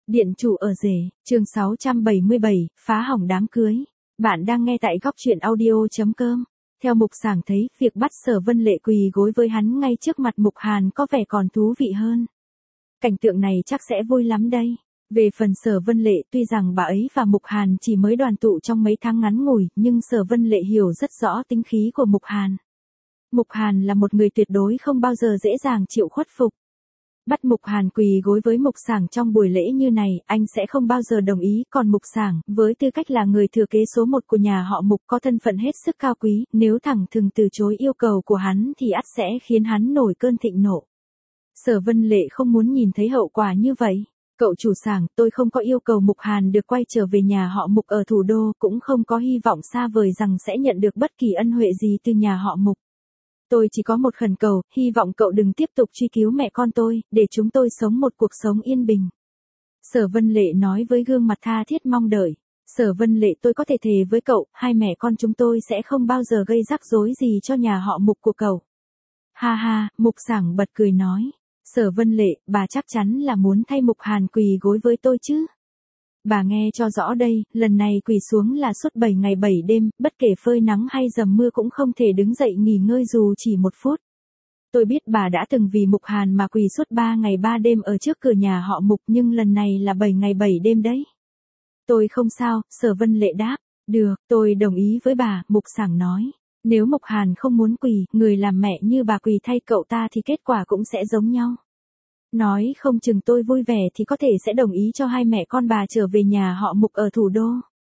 Điện chủ ở rể, chương 677, phá hỏng đám cưới. Bạn đang nghe tại góc truyện audio.com. Theo Mục Sảng thấy, việc bắt Sở Vân Lệ quỳ gối với hắn ngay trước mặt Mục Hàn có vẻ còn thú vị hơn. Cảnh tượng này chắc sẽ vui lắm đây. Về phần Sở Vân Lệ, tuy rằng bà ấy và Mục Hàn chỉ mới đoàn tụ trong mấy tháng ngắn ngủi, nhưng Sở Vân Lệ hiểu rất rõ tính khí của Mục Hàn. Mục Hàn là một người tuyệt đối không bao giờ dễ dàng chịu khuất phục. Bắt Mục Hàn quỳ gối với Mục Sảng trong buổi lễ như này, anh sẽ không bao giờ đồng ý, còn Mục Sảng, với tư cách là người thừa kế số 1 của nhà họ Mục có thân phận hết sức cao quý, nếu thẳng thừng từ chối yêu cầu của hắn thì ắt sẽ khiến hắn nổi cơn thịnh nộ. Sở Vân Lệ không muốn nhìn thấy hậu quả như vậy. Cậu chủ Sảng, tôi không có yêu cầu Mục Hàn được quay trở về nhà họ Mục ở thủ đô, cũng không có hy vọng xa vời rằng sẽ nhận được bất kỳ ân huệ gì từ nhà họ Mục. Tôi chỉ có một khẩn cầu, hy vọng cậu đừng tiếp tục truy cứu mẹ con tôi, để chúng tôi sống một cuộc sống yên bình. Sở Vân Lệ nói với gương mặt tha thiết mong đợi. Sở Vân Lệ, tôi có thể thề với cậu, hai mẹ con chúng tôi sẽ không bao giờ gây rắc rối gì cho nhà họ Mục của cậu. Ha ha, Mục Sảng bật cười nói. Sở Vân Lệ, bà chắc chắn là muốn thay Mục Hàn quỳ gối với tôi chứ? Bà nghe cho rõ đây, lần này quỳ xuống là suốt 7 ngày 7 đêm, bất kể phơi nắng hay dầm mưa cũng không thể đứng dậy nghỉ ngơi dù chỉ một phút. Tôi biết bà đã từng vì Mục Hàn mà quỳ suốt 3 ngày 3 đêm ở trước cửa nhà họ Mục, nhưng lần này là 7 ngày 7 đêm đấy. Tôi không sao, Sở Vân Lệ đáp. Được, tôi đồng ý với bà, Mục Sảng nói. Nếu Mục Hàn không muốn quỳ, người làm mẹ như bà quỳ thay cậu ta thì kết quả cũng sẽ giống nhau. Nói không chừng tôi vui vẻ thì có thể sẽ đồng ý cho hai mẹ con bà trở về nhà họ Mục ở thủ đô.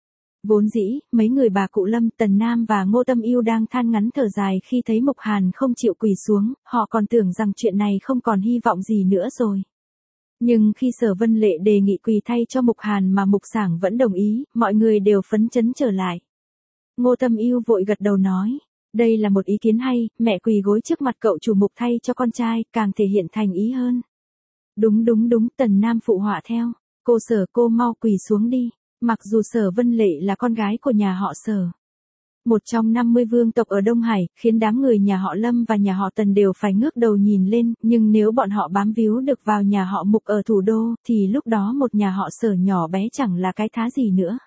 Vốn dĩ, mấy người bà cụ Lâm, Tần Nam và Ngô Tâm Yêu đang than ngắn thở dài khi thấy Mục Hàn không chịu quỳ xuống, họ còn tưởng rằng chuyện này không còn hy vọng gì nữa rồi. Nhưng khi Sở Vân Lệ đề nghị quỳ thay cho Mục Hàn mà Mục Sảng vẫn đồng ý, mọi người đều phấn chấn trở lại. Ngô Tâm Yêu vội gật đầu nói. Đây là một ý kiến hay, mẹ quỳ gối trước mặt cậu chủ Mục thay cho con trai, càng thể hiện thành ý hơn. Đúng, Tần Nam phụ họa theo. Cô Sở, cô mau quỳ xuống đi. Mặc dù Sở Vân Lệ là con gái của nhà họ Sở, một trong 50 vương tộc ở Đông Hải, khiến đám người nhà họ Lâm và nhà họ Tần đều phải ngước đầu nhìn lên, nhưng nếu bọn họ bám víu được vào nhà họ Mục ở thủ đô, thì lúc đó một nhà họ Sở nhỏ bé chẳng là cái thá gì nữa.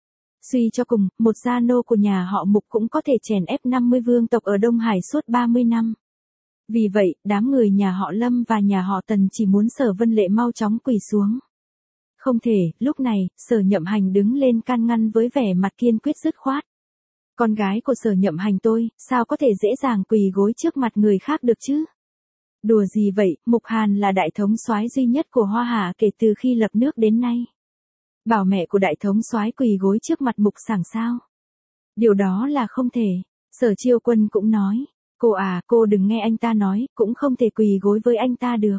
Suy cho cùng, một gia nô của nhà họ Mục cũng có thể chèn ép 50 vương tộc ở Đông Hải suốt 30 năm. Vì vậy, đám người nhà họ Lâm và nhà họ Tần chỉ muốn Sở Vân Lệ mau chóng quỳ xuống. Không thể, lúc này, Sở Nhậm Hành đứng lên can ngăn với vẻ mặt kiên quyết dứt khoát. Con gái của Sở Nhậm Hành tôi, sao có thể dễ dàng quỳ gối trước mặt người khác được chứ? Đùa gì vậy, Mục Hàn là đại thống soái duy nhất của Hoa Hạ kể từ khi lập nước đến nay. Bảo mẹ của đại thống soái quỳ gối trước mặt Mục Sảng sao? Điều đó là không thể. Sở Chiêu Quân cũng nói. Cô à, cô đừng nghe anh ta nói, cũng không thể quỳ gối với anh ta được.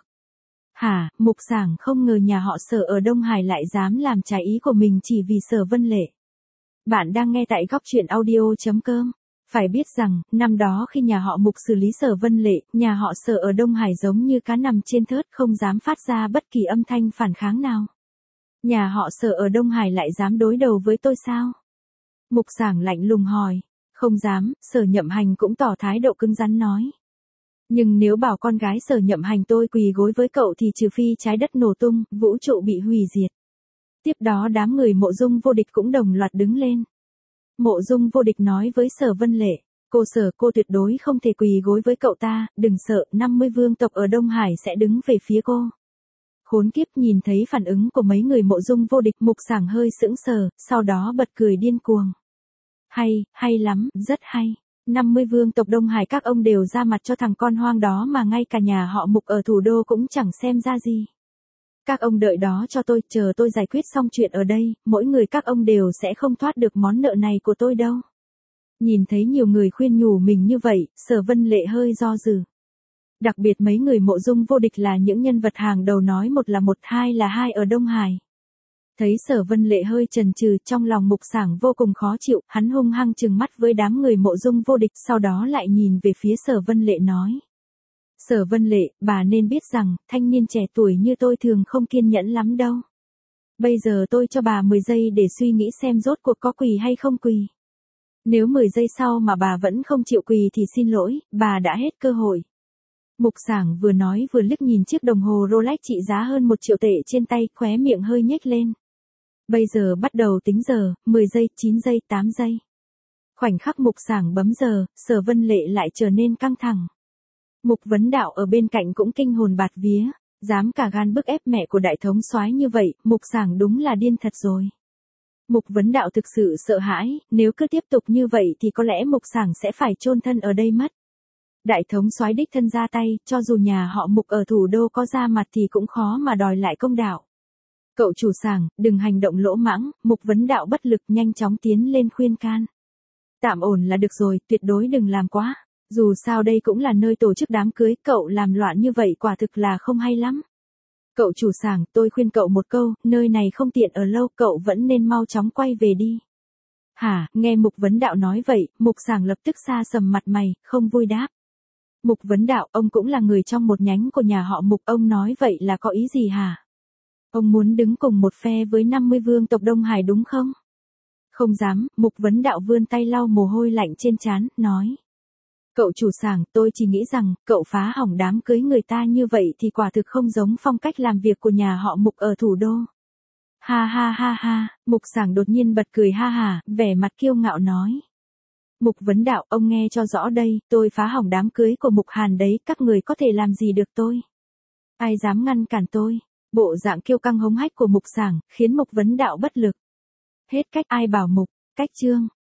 Hả, Mục Sảng không ngờ nhà họ Sở ở Đông Hải lại dám làm trái ý của mình chỉ vì Sở Vân Lệ. Bạn đang nghe tại góc truyện audio.com. Phải biết rằng, năm đó khi nhà họ Mục xử lý Sở Vân Lệ, nhà họ Sở ở Đông Hải giống như cá nằm trên thớt không dám phát ra bất kỳ âm thanh phản kháng nào. Nhà họ Sở ở Đông Hải lại dám đối đầu với tôi sao? Mục Sảng lạnh lùng hỏi. Không dám, Sở Nhậm Hành cũng tỏ thái độ cứng rắn nói. Nhưng nếu bảo con gái Sở Nhậm Hành tôi quỳ gối với cậu thì trừ phi trái đất nổ tung, vũ trụ bị hủy diệt. Tiếp đó đám người Mộ Dung Vô Địch cũng đồng loạt đứng lên. Mộ Dung Vô Địch nói với Sở Vân Lệ, cô Sở, cô tuyệt đối không thể quỳ gối với cậu ta, đừng sợ, 50 vương tộc ở Đông Hải sẽ đứng về phía cô. Khốn kiếp, nhìn thấy phản ứng của mấy người Mộ Dung Vô Địch, Mục Sảng hơi sững sờ, sau đó bật cười điên cuồng. Hay lắm, rất hay. 50 vương tộc Đông Hải các ông đều ra mặt cho thằng con hoang đó mà ngay cả nhà họ Mục ở thủ đô cũng chẳng xem ra gì. Các ông đợi đó cho tôi, chờ tôi giải quyết xong chuyện ở đây, mỗi người các ông đều sẽ không thoát được món nợ này của tôi đâu. Nhìn thấy nhiều người khuyên nhủ mình như vậy, Sở Vân Lệ hơi do dự. Đặc biệt mấy người Mộ Dung Vô Địch là những nhân vật hàng đầu, nói một là một, hai là hai ở Đông Hải. Thấy Sở Vân Lệ hơi chần chừ, trong lòng Mục Sảng vô cùng khó chịu, hắn hung hăng trừng mắt với đám người Mộ Dung Vô Địch, sau đó lại nhìn về phía Sở Vân Lệ nói. Sở Vân Lệ, bà nên biết rằng, thanh niên trẻ tuổi như tôi thường không kiên nhẫn lắm đâu. Bây giờ tôi cho bà 10 giây để suy nghĩ xem rốt cuộc có quỳ hay không quỳ. Nếu 10 giây sau mà bà vẫn không chịu quỳ thì xin lỗi, bà đã hết cơ hội. Mục Sảng vừa nói vừa liếc nhìn chiếc đồng hồ Rolex trị giá hơn 1 triệu tệ trên tay, khóe miệng hơi nhếch lên. Bây giờ bắt đầu tính giờ, 10 giây, 9 giây, 8 giây. Khoảnh khắc Mục Sảng bấm giờ, Sở Vân Lệ lại trở nên căng thẳng. Mục Vấn Đạo ở bên cạnh cũng kinh hồn bạt vía, dám cả gan bức ép mẹ của đại thống soái như vậy, Mục Sảng đúng là điên thật rồi. Mục Vấn Đạo thực sự sợ hãi, nếu cứ tiếp tục như vậy thì có lẽ Mục Sảng sẽ phải chôn thân ở đây mất. Đại thống soái đích thân ra tay, cho dù nhà họ Mục ở thủ đô có ra mặt thì cũng khó mà đòi lại công đạo. Cậu chủ Sảng, đừng hành động lỗ mãng, Mục Vấn Đạo bất lực nhanh chóng tiến lên khuyên can. Tạm ổn là được rồi, tuyệt đối đừng làm quá. Dù sao đây cũng là nơi tổ chức đám cưới, cậu làm loạn như vậy quả thực là không hay lắm. Cậu chủ Sảng, tôi khuyên cậu một câu, nơi này không tiện ở lâu, cậu vẫn nên mau chóng quay về đi. Hả, nghe Mục Vấn Đạo nói vậy, Mục Sảng lập tức xa sầm mặt mày, không vui đáp. Mục Vấn Đạo, ông cũng là người trong một nhánh của nhà họ Mục, ông nói vậy là có ý gì hả? Ông muốn đứng cùng một phe với 50 vương tộc Đông Hải đúng không? Không dám, Mục Vấn Đạo vươn tay lau mồ hôi lạnh trên trán, nói. Cậu chủ Sảng, tôi chỉ nghĩ rằng, cậu phá hỏng đám cưới người ta như vậy thì quả thực không giống phong cách làm việc của nhà họ Mục ở thủ đô. Ha ha ha ha, Mục Sảng đột nhiên bật cười ha hả, vẻ mặt kiêu ngạo nói. Mục Vấn Đạo, ông nghe cho rõ đây, tôi phá hỏng đám cưới của Mục Hàn đấy, các người có thể làm gì được tôi? Ai dám ngăn cản tôi? Bộ dạng kiêu căng hống hách của Mục Sảng, khiến Mục Vấn Đạo bất lực. Hết cách, ai bảo Mục, cách chương.